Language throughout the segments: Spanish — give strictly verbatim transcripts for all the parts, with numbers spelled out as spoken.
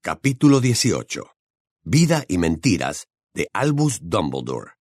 Capítulo dieciocho. Vida y mentiras de Albus Dumbledore.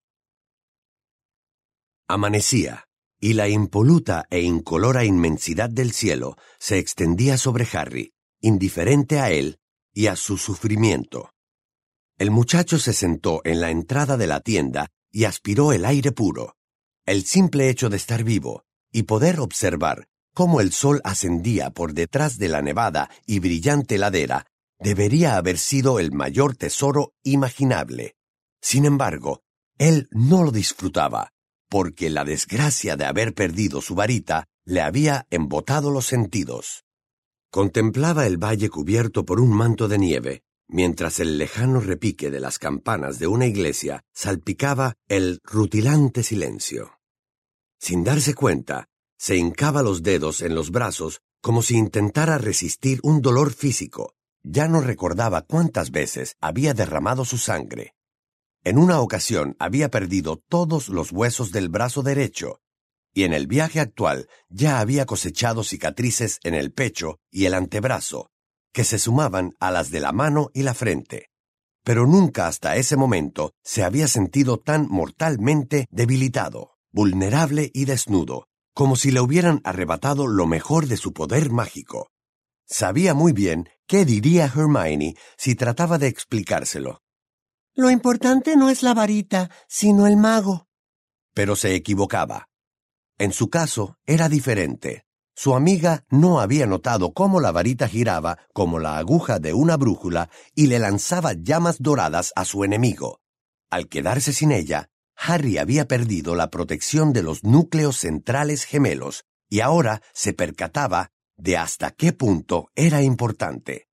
Amanecía, y la impoluta e incolora inmensidad del cielo se extendía sobre Harry, indiferente a él y a su sufrimiento. El muchacho se sentó en la entrada de la tienda y aspiró el aire puro. El simple hecho de estar vivo y poder observar cómo el sol ascendía por detrás de la nevada y brillante ladera debería haber sido el mayor tesoro imaginable. Sin embargo, él no lo disfrutaba, porque la desgracia de haber perdido su varita le había embotado los sentidos. Contemplaba el valle cubierto por un manto de nieve, mientras el lejano repique de las campanas de una iglesia salpicaba el rutilante silencio. Sin darse cuenta, se hincaba los dedos en los brazos como si intentara resistir un dolor físico. Ya no recordaba cuántas veces había derramado su sangre. En una ocasión había perdido todos los huesos del brazo derecho, y en el viaje actual ya había cosechado cicatrices en el pecho y el antebrazo, que se sumaban a las de la mano y la frente. Pero nunca hasta ese momento se había sentido tan mortalmente debilitado, vulnerable y desnudo, como si le hubieran arrebatado lo mejor de su poder mágico. Sabía muy bien qué diría Hermione si trataba de explicárselo. Lo importante no es la varita, sino el mago. Pero se equivocaba. En su caso era diferente. Su amiga no había notado cómo la varita giraba como la aguja de una brújula y le lanzaba llamas doradas a su enemigo. Al quedarse sin ella, Harry había perdido la protección de los núcleos centrales gemelos y ahora se percataba de hasta qué punto era importante.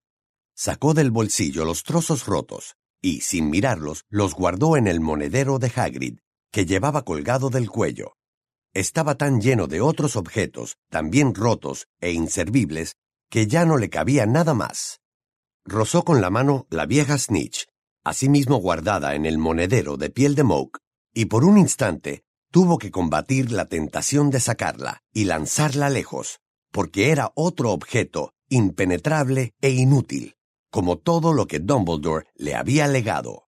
Sacó del bolsillo los trozos rotos y, sin mirarlos, los guardó en el monedero de Hagrid, que llevaba colgado del cuello. Estaba tan lleno de otros objetos, también rotos e inservibles, que ya no le cabía nada más. Rozó con la mano la vieja Snitch, asimismo guardada en el monedero de piel de moke, y por un instante tuvo que combatir la tentación de sacarla y lanzarla lejos, porque era otro objeto impenetrable e inútil, como todo lo que Dumbledore le había legado.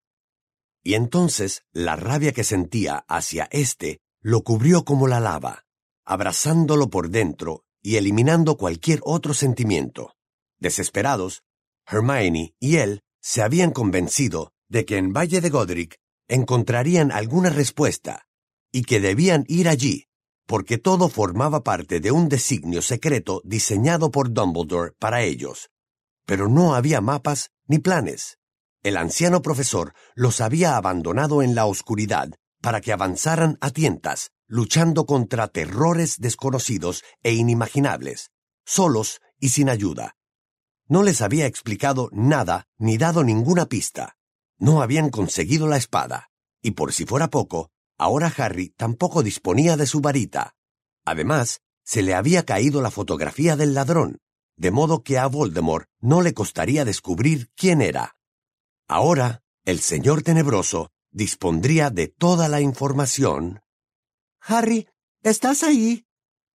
Y entonces la rabia que sentía hacia éste lo cubrió como la lava, abrazándolo por dentro y eliminando cualquier otro sentimiento. Desesperados, Hermione y él se habían convencido de que en Valle de Godric encontrarían alguna respuesta y que debían ir allí, porque todo formaba parte de un designio secreto diseñado por Dumbledore para ellos. Pero no había mapas ni planes. El anciano profesor los había abandonado en la oscuridad para que avanzaran a tientas, luchando contra terrores desconocidos e inimaginables, solos y sin ayuda. No les había explicado nada ni dado ninguna pista. No habían conseguido la espada, y por si fuera poco, ahora Harry tampoco disponía de su varita. Además, se le había caído la fotografía del ladrón, de modo que a Voldemort no le costaría descubrir quién era. Ahora, el Señor Tenebroso dispondría de toda la información. Harry, ¿estás ahí?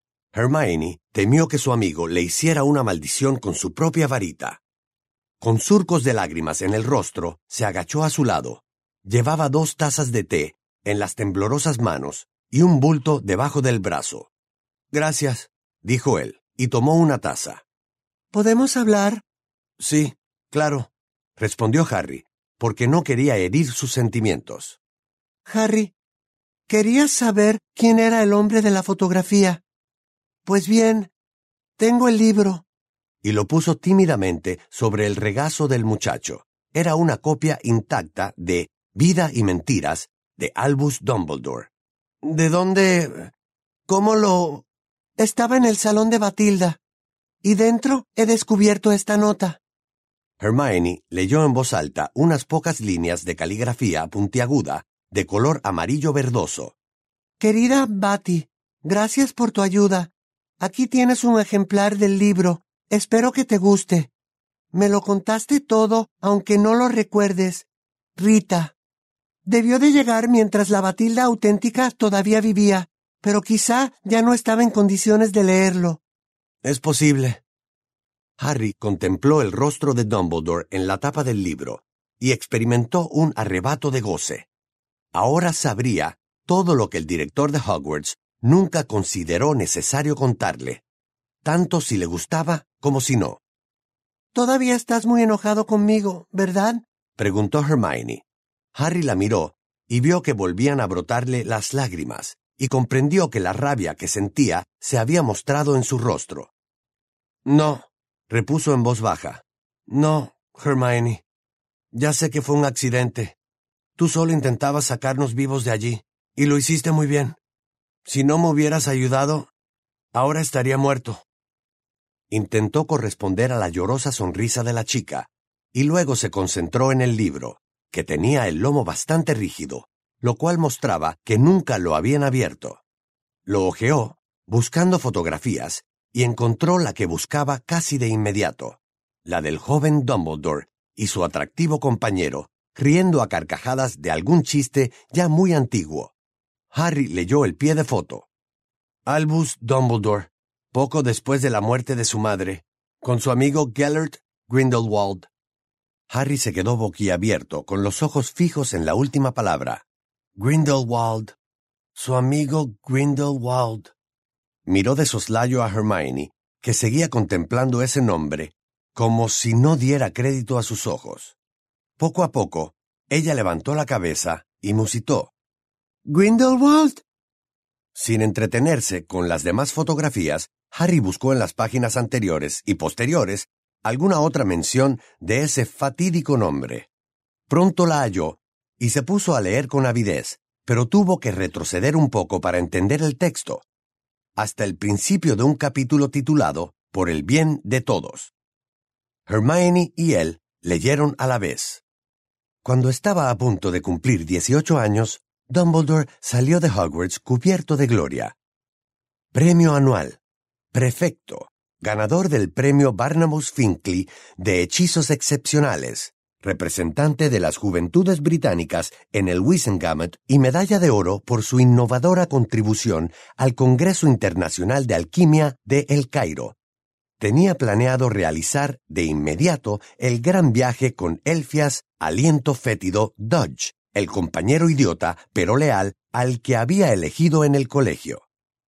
Hermione temió que su amigo le hiciera una maldición con su propia varita. Con surcos de lágrimas en el rostro, se agachó a su lado. Llevaba dos tazas de té en las temblorosas manos y un bulto debajo del brazo. «Gracias», dijo él, y tomó una taza. ¿Podemos hablar? «Sí, claro», respondió Harry, porque no quería herir sus sentimientos. Harry, querías saber quién era el hombre de la fotografía. Pues bien, tengo el libro. Y lo puso tímidamente sobre el regazo del muchacho. Era una copia intacta de Vida y mentiras de Albus Dumbledore. ¿De dónde? ¿Cómo lo...? Estaba en el salón de Batilda, y dentro he descubierto esta nota. Hermione leyó en voz alta unas pocas líneas de caligrafía puntiaguda de color amarillo verdoso. Querida Batty, gracias por tu ayuda. Aquí tienes un ejemplar del libro. Espero que te guste. Me lo contaste todo, aunque no lo recuerdes. Rita. Debió de llegar mientras la Batilda auténtica todavía vivía, pero quizá ya no estaba en condiciones de leerlo. Es posible. Harry contempló el rostro de Dumbledore en la tapa del libro y experimentó un arrebato de goce. Ahora sabría todo lo que el director de Hogwarts nunca consideró necesario contarle, tanto si le gustaba como si no. «Todavía estás muy enojado conmigo, ¿verdad?», preguntó Hermione. Harry la miró y vio que volvían a brotarle las lágrimas, y comprendió que la rabia que sentía se había mostrado en su rostro. «No», repuso en voz baja. «No, Hermione. Ya sé que fue un accidente. Tú solo intentabas sacarnos vivos de allí, y lo hiciste muy bien. Si no me hubieras ayudado, ahora estaría muerto». Intentó corresponder a la llorosa sonrisa de la chica, y luego se concentró en el libro, que tenía el lomo bastante rígido, lo cual mostraba que nunca lo habían abierto. Lo hojeó, buscando fotografías, y encontró la que buscaba casi de inmediato, la del joven Dumbledore y su atractivo compañero, riendo a carcajadas de algún chiste ya muy antiguo. Harry leyó el pie de foto. Albus Dumbledore, poco después de la muerte de su madre, con su amigo Gellert Grindelwald. Harry se quedó boquiabierto, con los ojos fijos en la última palabra. Grindelwald. Su amigo Grindelwald. Miró de soslayo a Hermione, que seguía contemplando ese nombre, como si no diera crédito a sus ojos. Poco a poco, ella levantó la cabeza y musitó. «¿Grindelwald?» Sin entretenerse con las demás fotografías, Harry buscó en las páginas anteriores y posteriores alguna otra mención de ese fatídico nombre. Pronto la halló y se puso a leer con avidez, pero tuvo que retroceder un poco para entender el texto, hasta el principio de un capítulo titulado Por el bien de todos. Hermione y él leyeron a la vez. Cuando estaba a punto de cumplir dieciocho años, Dumbledore salió de Hogwarts cubierto de gloria. Premio anual. Prefecto. Ganador del premio Barnabas Finkley de hechizos excepcionales. Representante de las juventudes británicas en el Wizengamot y medalla de oro por su innovadora contribución al Congreso Internacional de Alquimia de El Cairo. Tenía planeado realizar de inmediato el gran viaje con Elfias Aliento Fétido Dodge, el compañero idiota pero leal al que había elegido en el colegio.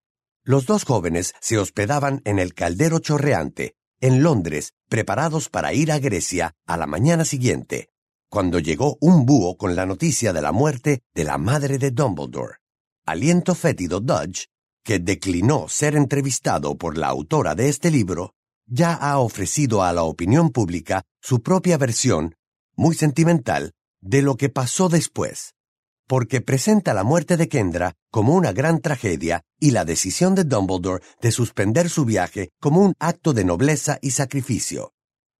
Los dos jóvenes se hospedaban en el Caldero Chorreante, en Londres, preparados para ir a Grecia a la mañana siguiente, cuando llegó un búho con la noticia de la muerte de la madre de Dumbledore. Aliento Fétido Dodge, que declinó ser entrevistado por la autora de este libro, ya ha ofrecido a la opinión pública su propia versión, muy sentimental, de lo que pasó después, porque presenta la muerte de Kendra como una gran tragedia y la decisión de Dumbledore de suspender su viaje como un acto de nobleza y sacrificio.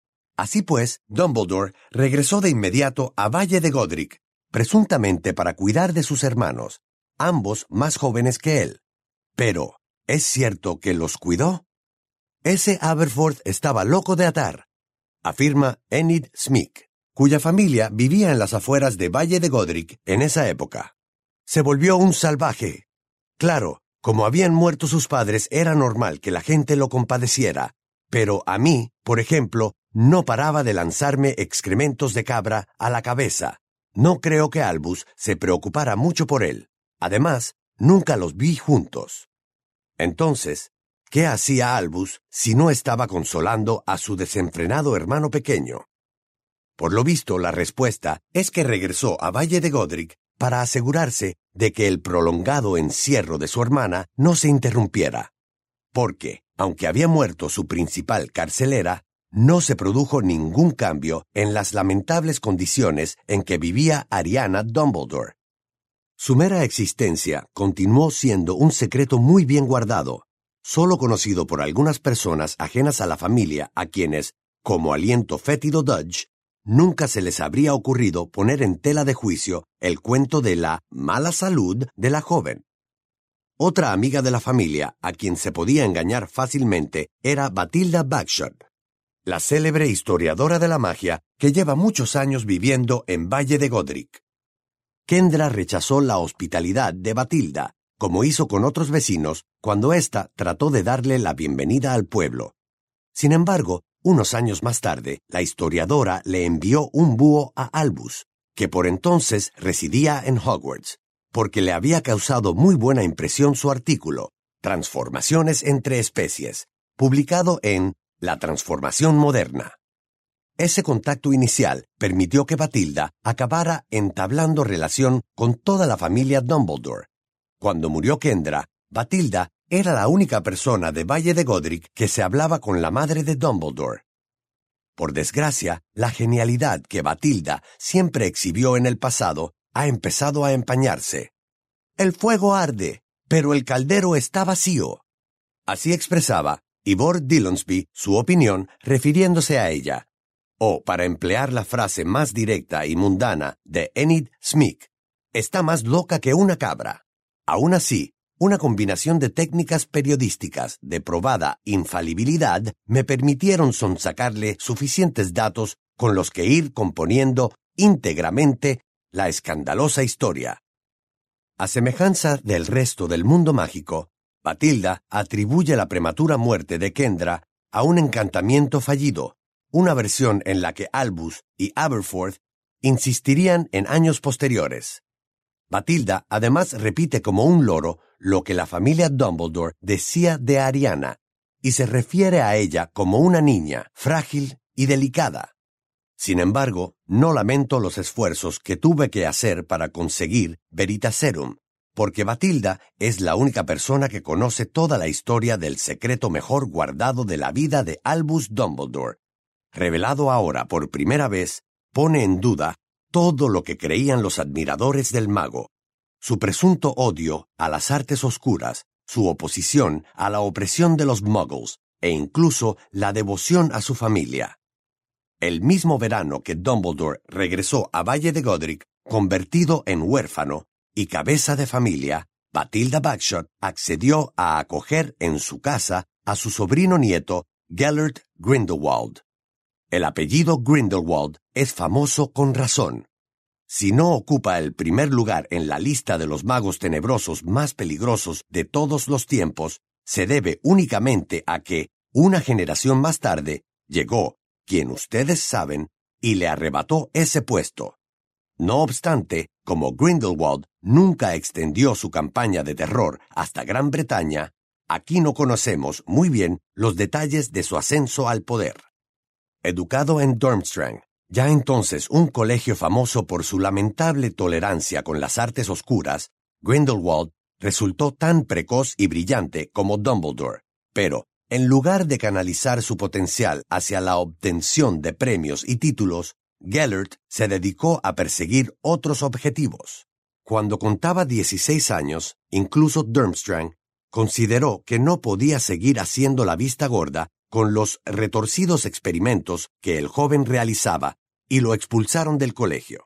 Así pues, Dumbledore regresó de inmediato a Valle de Godric, presuntamente para cuidar de sus hermanos, ambos más jóvenes que él. Pero, ¿es cierto que los cuidó? Ese Aberforth estaba loco de atar, afirma Enid Smith, cuya familia vivía en las afueras de Valle de Godric en esa época. Se volvió un salvaje. Claro, como habían muerto sus padres, era normal que la gente lo compadeciera, pero a mí, por ejemplo, no paraba de lanzarme excrementos de cabra a la cabeza. No creo que Albus se preocupara mucho por él. Además, nunca los vi juntos. Entonces, ¿qué hacía Albus si no estaba consolando a su desenfrenado hermano pequeño? Por lo visto, la respuesta es que regresó a Valle de Godric para asegurarse de que el prolongado encierro de su hermana no se interrumpiera. Porque, aunque había muerto su principal carcelera, no se produjo ningún cambio en las lamentables condiciones en que vivía Ariana Dumbledore. Su mera existencia continuó siendo un secreto muy bien guardado, solo conocido por algunas personas ajenas a la familia a quienes, como Aliento Fétido Dodge, nunca se les habría ocurrido poner en tela de juicio el cuento de la mala salud de la joven. Otra amiga de la familia a quien se podía engañar fácilmente era Bathilda Bagshot, la célebre historiadora de la magia que lleva muchos años viviendo en Valle de Godric. Kendra rechazó la hospitalidad de Bathilda, como hizo con otros vecinos cuando ésta trató de darle la bienvenida al pueblo. Sin embargo, Unos años más tarde, la historiadora le envió un búho a Albus, que por entonces residía en Hogwarts, porque le había causado muy buena impresión su artículo, Transformaciones entre especies, publicado en La Transformación Moderna. Ese contacto inicial permitió que Batilda acabara entablando relación con toda la familia Dumbledore. Cuando murió Kendra, Batilda era la única persona de Valle de Godric que se hablaba con la madre de Dumbledore. Por desgracia, la genialidad que Batilda siempre exhibió en el pasado ha empezado a empañarse. El fuego arde, pero el caldero está vacío. Así expresaba Ivor Dillonsby su opinión refiriéndose a ella. O, para emplear la frase más directa y mundana de Enid Smith, está más loca que una cabra. Aún así, una combinación de técnicas periodísticas de probada infalibilidad me permitieron sonsacarle suficientes datos con los que ir componiendo íntegramente la escandalosa historia. A semejanza del resto del mundo mágico, Batilda atribuye la prematura muerte de Kendra a un encantamiento fallido, una versión en la que Albus y Aberforth insistirían en años posteriores. Batilda además repite como un loro lo que la familia Dumbledore decía de Ariana, y se refiere a ella como una niña frágil y delicada. Sin embargo, no lamento los esfuerzos que tuve que hacer para conseguir Veritaserum, porque Batilda es la única persona que conoce toda la historia del secreto mejor guardado de la vida de Albus Dumbledore. Revelado ahora por primera vez, pone en duda todo lo que creían los admiradores del mago, su presunto odio a las artes oscuras, su oposición a la opresión de los muggles e incluso la devoción a su familia. El mismo verano que Dumbledore regresó a Valle de Godric, convertido en huérfano y cabeza de familia, Batilda Bagshot accedió a acoger en su casa a su sobrino nieto Gellert Grindelwald. El apellido Grindelwald es famoso con razón. Si no ocupa el primer lugar en la lista de los magos tenebrosos más peligrosos de todos los tiempos, se debe únicamente a que, una generación más tarde, llegó, quien ustedes saben, y le arrebató ese puesto. No obstante, como Grindelwald nunca extendió su campaña de terror hasta Gran Bretaña, aquí no conocemos muy bien los detalles de su ascenso al poder. Educado en Durmstrang, ya entonces un colegio famoso por su lamentable tolerancia con las artes oscuras, Grindelwald resultó tan precoz y brillante como Dumbledore, pero, en lugar de canalizar su potencial hacia la obtención de premios y títulos, Gellert se dedicó a perseguir otros objetivos. Cuando contaba dieciséis años, incluso Durmstrang consideró que no podía seguir haciendo la vista gorda con los retorcidos experimentos que el joven realizaba y lo expulsaron del colegio.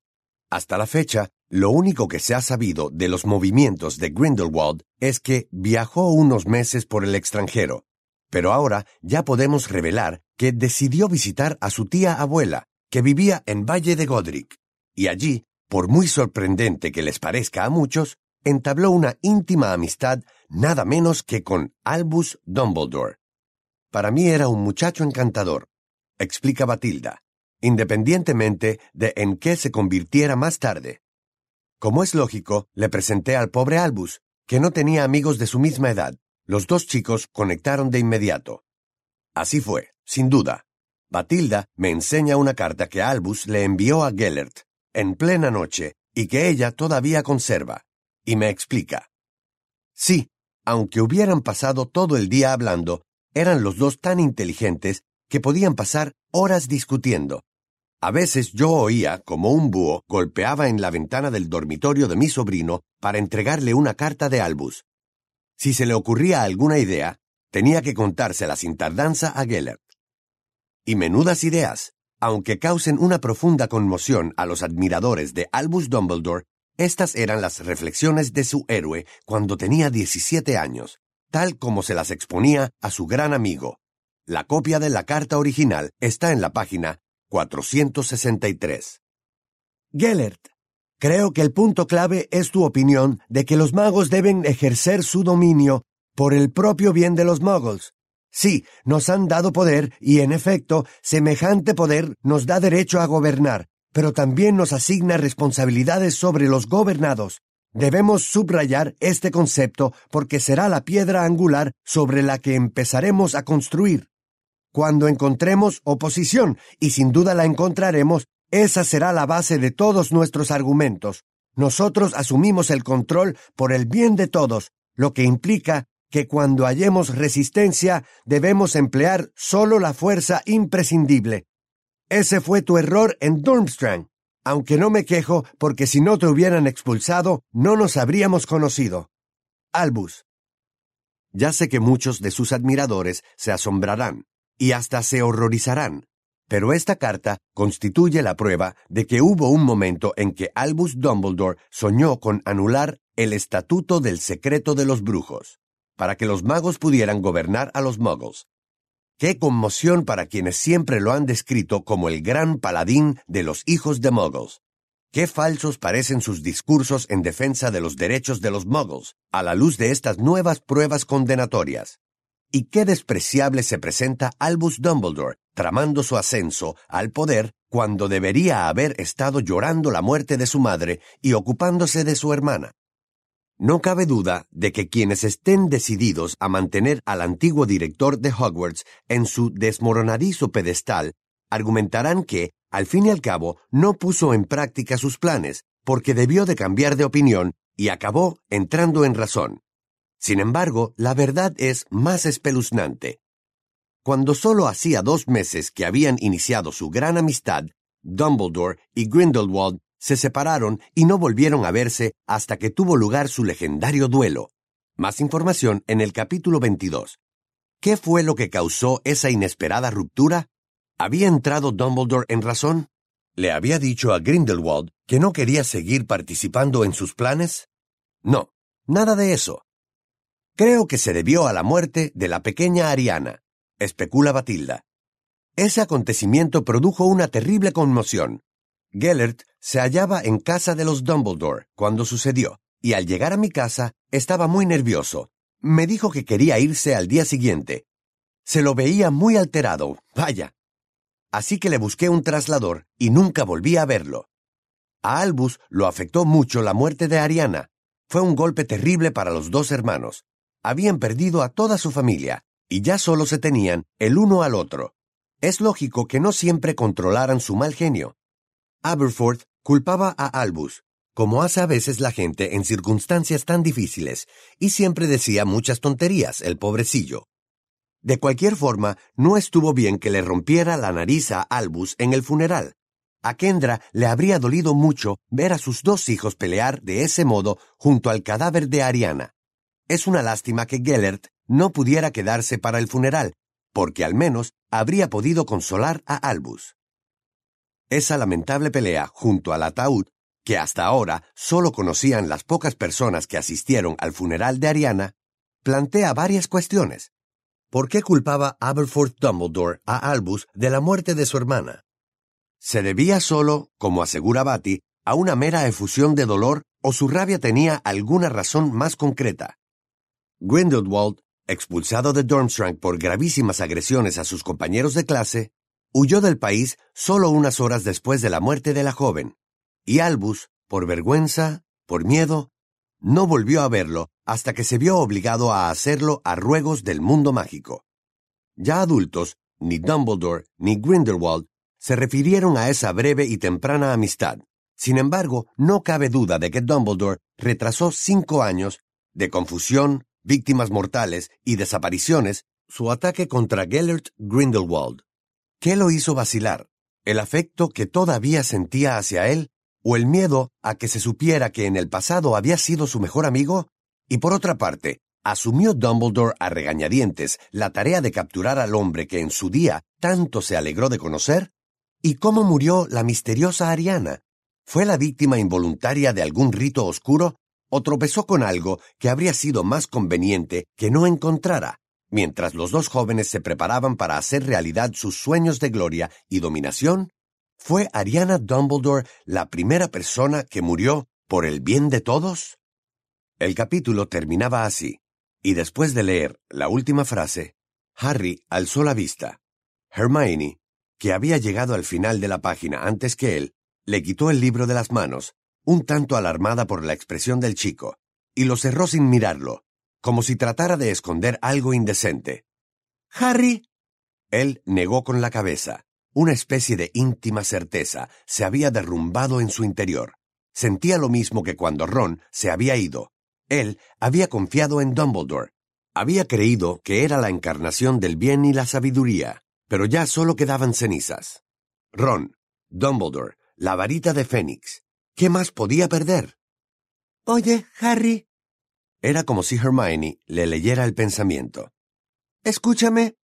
Hasta la fecha, lo único que se ha sabido de los movimientos de Grindelwald es que viajó unos meses por el extranjero, pero ahora ya podemos revelar que decidió visitar a su tía abuela, que vivía en Valle de Godric, y allí, por muy sorprendente que les parezca a muchos, entabló una íntima amistad nada menos que con Albus Dumbledore. Para mí era un muchacho encantador, explica Batilda, independientemente de en qué se convirtiera más tarde. Como es lógico, le presenté al pobre Albus, que no tenía amigos de su misma edad. Los dos chicos conectaron de inmediato. Así fue, sin duda. Batilda me enseña una carta que Albus le envió a Gellert en plena noche y que ella todavía conserva, y me explica. Sí, aunque hubieran pasado todo el día hablando, eran los dos tan inteligentes que podían pasar horas discutiendo. A veces yo oía como un búho golpeaba en la ventana del dormitorio de mi sobrino para entregarle una carta de Albus. Si se le ocurría alguna idea, tenía que contársela sin tardanza a Gellert. Y menudas ideas, aunque causen una profunda conmoción a los admiradores de Albus Dumbledore, estas eran las reflexiones de su héroe cuando tenía diecisiete años, tal como se las exponía a su gran amigo. La copia de la carta original está en la página cuatrocientos sesenta y tres. Gellert, creo que el punto clave es tu opinión de que los magos deben ejercer su dominio por el propio bien de los muggles. Sí, nos han dado poder y, en efecto, semejante poder nos da derecho a gobernar, pero también nos asigna responsabilidades sobre los gobernados. Debemos subrayar este concepto porque será la piedra angular sobre la que empezaremos a construir. Cuando encontremos oposición, y sin duda la encontraremos, esa será la base de todos nuestros argumentos. Nosotros asumimos el control por el bien de todos, lo que implica que cuando hallemos resistencia debemos emplear solo la fuerza imprescindible. Ese fue tu error en Durmstrang, aunque no me quejo porque si no te hubieran expulsado no nos habríamos conocido. Albus. Ya sé que muchos de sus admiradores se asombrarán y hasta se horrorizarán, pero esta carta constituye la prueba de que hubo un momento en que Albus Dumbledore soñó con anular el estatuto del secreto de los brujos, para que los magos pudieran gobernar a los muggles. ¡Qué conmoción para quienes siempre lo han descrito como el gran paladín de los hijos de muggles! ¡Qué falsos parecen sus discursos en defensa de los derechos de los muggles, a la luz de estas nuevas pruebas condenatorias! Y qué despreciable se presenta Albus Dumbledore, tramando su ascenso al poder cuando debería haber estado llorando la muerte de su madre y ocupándose de su hermana. No cabe duda de que quienes estén decididos a mantener al antiguo director de Hogwarts en su desmoronadizo pedestal argumentarán que, al fin y al cabo, no puso en práctica sus planes porque debió de cambiar de opinión y acabó entrando en razón. Sin embargo, la verdad es más espeluznante. Cuando solo hacía dos meses que habían iniciado su gran amistad, Dumbledore y Grindelwald se separaron y no volvieron a verse hasta que tuvo lugar su legendario duelo. Más información en el capítulo veintidós. ¿Qué fue lo que causó esa inesperada ruptura? ¿Había entrado Dumbledore en razón? ¿Le había dicho a Grindelwald que no quería seguir participando en sus planes? No, nada de eso. Creo que se debió a la muerte de la pequeña Ariana, especula Batilda. Ese acontecimiento produjo una terrible conmoción. Gellert se hallaba en casa de los Dumbledore cuando sucedió, y al llegar a mi casa estaba muy nervioso. Me dijo que quería irse al día siguiente. Se lo veía muy alterado, vaya. Así que le busqué un traslador y nunca volví a verlo. A Albus lo afectó mucho la muerte de Ariana. Fue un golpe terrible para los dos hermanos. Habían perdido a toda su familia, y ya solo se tenían el uno al otro. Es lógico que no siempre controlaran su mal genio. Aberforth culpaba a Albus, como hace a veces la gente en circunstancias tan difíciles, y siempre decía muchas tonterías, el pobrecillo. De cualquier forma, no estuvo bien que le rompiera la nariz a Albus en el funeral. A Kendra le habría dolido mucho ver a sus dos hijos pelear de ese modo junto al cadáver de Ariana. Es una lástima que Gellert no pudiera quedarse para el funeral, porque al menos habría podido consolar a Albus. Esa lamentable pelea junto al ataúd, que hasta ahora solo conocían las pocas personas que asistieron al funeral de Ariana, plantea varias cuestiones. ¿Por qué culpaba Aberforth Dumbledore a Albus de la muerte de su hermana? ¿Se debía solo, como asegura Batty, a una mera efusión de dolor o su rabia tenía alguna razón más concreta? Grindelwald, expulsado de Durmstrang por gravísimas agresiones a sus compañeros de clase, huyó del país solo unas horas después de la muerte de la joven, y Albus, por vergüenza, por miedo, no volvió a verlo hasta que se vio obligado a hacerlo a ruegos del mundo mágico. Ya adultos, ni Dumbledore ni Grindelwald se refirieron a esa breve y temprana amistad. Sin embargo, no cabe duda de que Dumbledore retrasó cinco años de confusión, víctimas mortales y desapariciones su ataque contra Gellert Grindelwald. ¿Qué lo hizo vacilar? ¿El afecto que todavía sentía hacia él? ¿O el miedo a que se supiera que en el pasado había sido su mejor amigo? Y por otra parte, ¿asumió Dumbledore a regañadientes la tarea de capturar al hombre que en su día tanto se alegró de conocer? ¿Y cómo murió la misteriosa Ariana? ¿Fue la víctima involuntaria de algún rito oscuro? ¿O tropezó con algo que habría sido más conveniente que no encontrara, mientras los dos jóvenes se preparaban para hacer realidad sus sueños de gloria y dominación? ¿Fue Ariana Dumbledore la primera persona que murió por el bien de todos? El capítulo terminaba así, y después de leer la última frase, Harry alzó la vista. Hermione, que había llegado al final de la página antes que él, le quitó el libro de las manos, un tanto alarmada por la expresión del chico, y lo cerró sin mirarlo, como si tratara de esconder algo indecente. Harry. Él negó con la cabeza. Una especie de íntima certeza se había derrumbado en su interior. Sentía lo mismo que cuando Ron se había ido. Él había confiado en Dumbledore. Había creído que era la encarnación del bien y la sabiduría, pero ya solo quedaban cenizas. Ron, Dumbledore, la varita de Fénix. ¿Qué más podía perder? Oye, Harry. Era como si Hermione le leyera el pensamiento. Escúchame.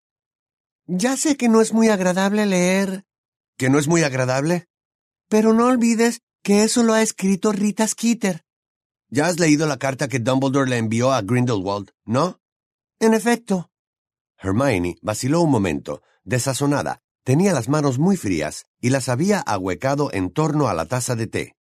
Ya sé que no es muy agradable leer. ¿Que no es muy agradable? Pero no olvides que eso lo ha escrito Rita Skeeter. ¿Ya has leído la carta que Dumbledore le envió a Grindelwald, no? En efecto. Hermione vaciló un momento, desazonada. Tenía las manos muy frías y las había ahuecado en torno a la taza de té.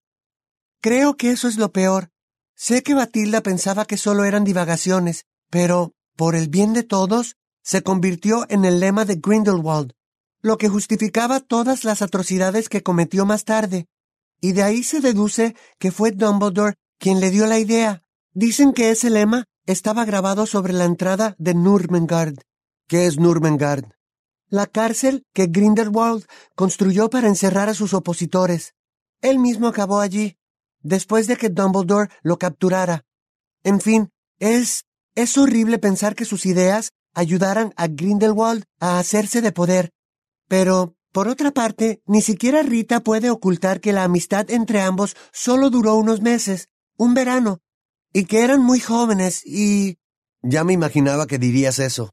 Creo que eso es lo peor. Sé que Batilda pensaba que solo eran divagaciones, pero, por el bien de todos, se convirtió en el lema de Grindelwald, lo que justificaba todas las atrocidades que cometió más tarde. Y de ahí se deduce que fue Dumbledore quien le dio la idea. Dicen que ese lema estaba grabado sobre la entrada de Nurmengard. ¿Qué es Nurmengard? La cárcel que Grindelwald construyó para encerrar a sus opositores. Él mismo acabó allí, después de que Dumbledore lo capturara. En fin, es... es horrible pensar que sus ideas ayudaran a Grindelwald a hacerse de poder. Pero, por otra parte, ni siquiera Rita puede ocultar que la amistad entre ambos solo duró unos meses, un verano, y que eran muy jóvenes y... Ya me imaginaba que dirías eso.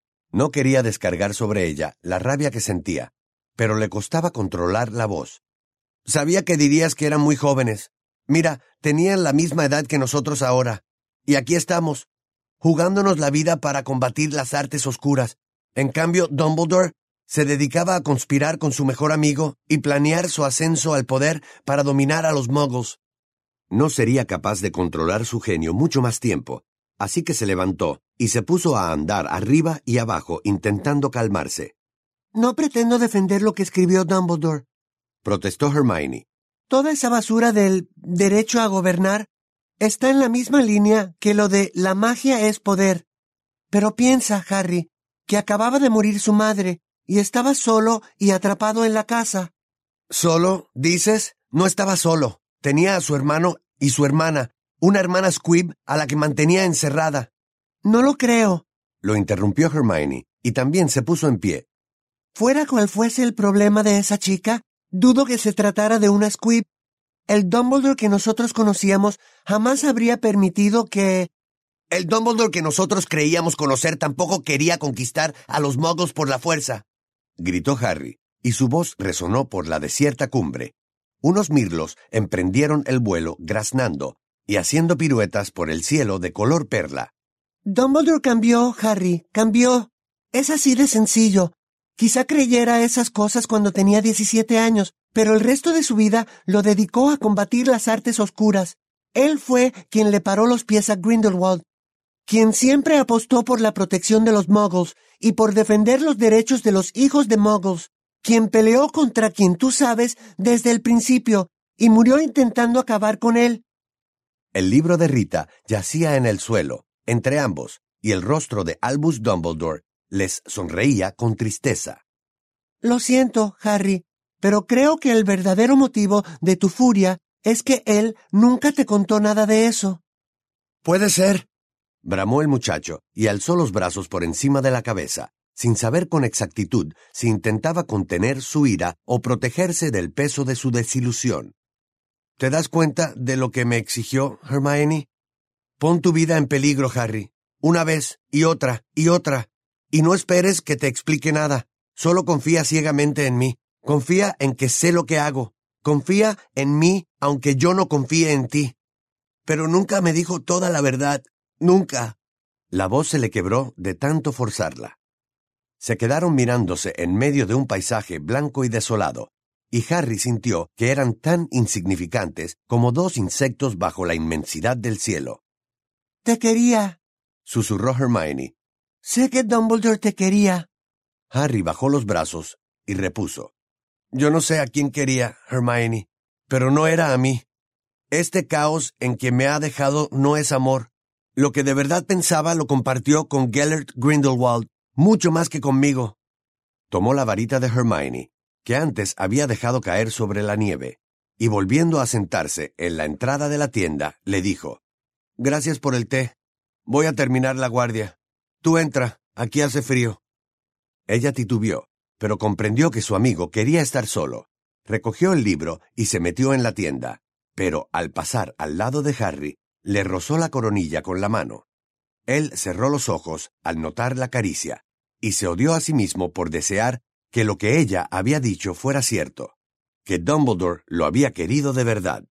No quería descargar sobre ella la rabia que sentía, pero le costaba controlar la voz. Sabía que dirías que eran muy jóvenes. Mira, tenían la misma edad que nosotros ahora. Y aquí estamos, jugándonos la vida para combatir las artes oscuras. En cambio, Dumbledore se dedicaba a conspirar con su mejor amigo y planear su ascenso al poder para dominar a los muggles. No sería capaz de controlar su genio mucho más tiempo, así que se levantó y se puso a andar arriba y abajo intentando calmarse. No pretendo defender lo que escribió Dumbledore, protestó Hermione. Toda esa basura del derecho a gobernar está en la misma línea que lo de la magia es poder. Pero piensa, Harry, que acababa de morir su madre y estaba solo y atrapado en la casa. ¿Solo? ¿Dices? No estaba solo. Tenía a su hermano y su hermana, una hermana Squib a la que mantenía encerrada. No lo creo, lo interrumpió Hermione, y también se puso en pie. Fuera cual fuese el problema de esa chica, dudo que se tratara de una Squib. El Dumbledore que nosotros conocíamos jamás habría permitido que... El Dumbledore que nosotros creíamos conocer tampoco quería conquistar a los muggles por la fuerza, gritó Harry, y su voz resonó por la desierta cumbre. Unos mirlos emprendieron el vuelo graznando y haciendo piruetas por el cielo de color perla. Dumbledore cambió, Harry, cambió. Es así de sencillo. Quizá creyera esas cosas cuando tenía diecisiete años, pero el resto de su vida lo dedicó a combatir las artes oscuras. Él fue quien le paró los pies a Grindelwald, quien siempre apostó por la protección de los muggles y por defender los derechos de los hijos de muggles, quien peleó contra quien tú sabes desde el principio y murió intentando acabar con él. El libro de Rita yacía en el suelo, entre ambos, y el rostro de Albus Dumbledore les sonreía con tristeza. Lo siento, Harry, pero creo que el verdadero motivo de tu furia es que él nunca te contó nada de eso. Puede ser, bramó el muchacho y alzó los brazos por encima de la cabeza, sin saber con exactitud si intentaba contener su ira o protegerse del peso de su desilusión. ¿Te das cuenta de lo que me exigió, Hermione? Pon tu vida en peligro, Harry, una vez y otra y otra, y no esperes que te explique nada. Solo confía ciegamente en mí. Confía en que sé lo que hago. Confía en mí, aunque yo no confíe en ti. Pero nunca me dijo toda la verdad. Nunca. La voz se le quebró de tanto forzarla. Se quedaron mirándose en medio de un paisaje blanco y desolado, y Harry sintió que eran tan insignificantes como dos insectos bajo la inmensidad del cielo. Te quería, susurró Hermione. Sé que Dumbledore te quería. Harry bajó los brazos y repuso. Yo no sé a quién quería, Hermione, pero no era a mí. Este caos en que me ha dejado no es amor. Lo que de verdad pensaba lo compartió con Gellert Grindelwald, mucho más que conmigo. Tomó la varita de Hermione, que antes había dejado caer sobre la nieve, y volviendo a sentarse en la entrada de la tienda, le dijo, «Gracias por el té. Voy a terminar la guardia. Tú entra, aquí hace frío». Ella titubeó, pero comprendió que su amigo quería estar solo. Recogió el libro y se metió en la tienda, pero al pasar al lado de Harry, le rozó la coronilla con la mano. Él cerró los ojos al notar la caricia, y se odió a sí mismo por desear que lo que ella había dicho fuera cierto, que Dumbledore lo había querido de verdad.